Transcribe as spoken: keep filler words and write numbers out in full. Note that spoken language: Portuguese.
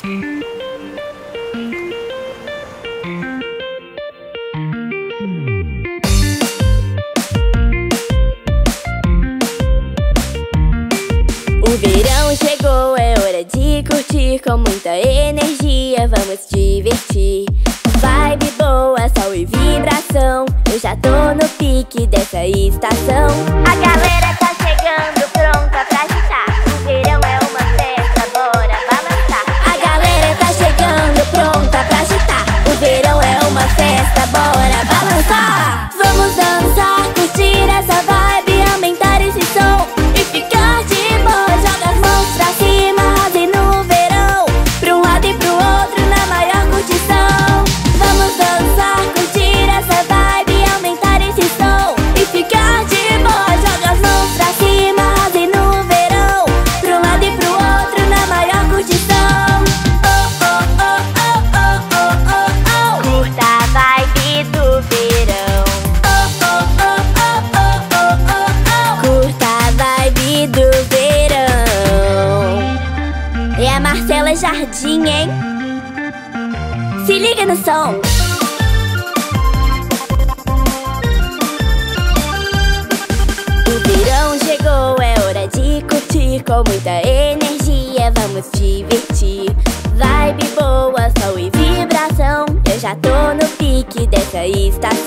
O verão chegou, é hora de curtir com muita energia, vamos divertir. Vibe boa, sol e vibração, eu já tô no pique dessa estação. A galera tá chegando pronta pra agitar, o verão é uma festa, bora balançar. A galera tá chegando pronta pra agitar, o verão é uma festa, bora balançar. Vamos dançar, curtir essa vibe, aumentar esse som e ficar de boa. Joga as mãos pra cima, e no verão, pra um lado e pro outro na maior curtição. Vamos dançar, curtir essa vibe, aumentar esse som e ficar de boa. Joga as mãos pra cima, e no verão, pra um lado e pro outro na maior curtição. Oh, oh, oh, oh, oh, oh, oh, oh. Curta a vibe do verão. Oh, oh, oh, oh, oh, oh, oh, oh. Curta a vibe do verão. É a Marcela Jardim, hein? Se liga no som. O verão chegou, é hora de curtir com muita energia, vamos divertir. Vibe boa, sol e vibração, eu já tô no pique dessa estação.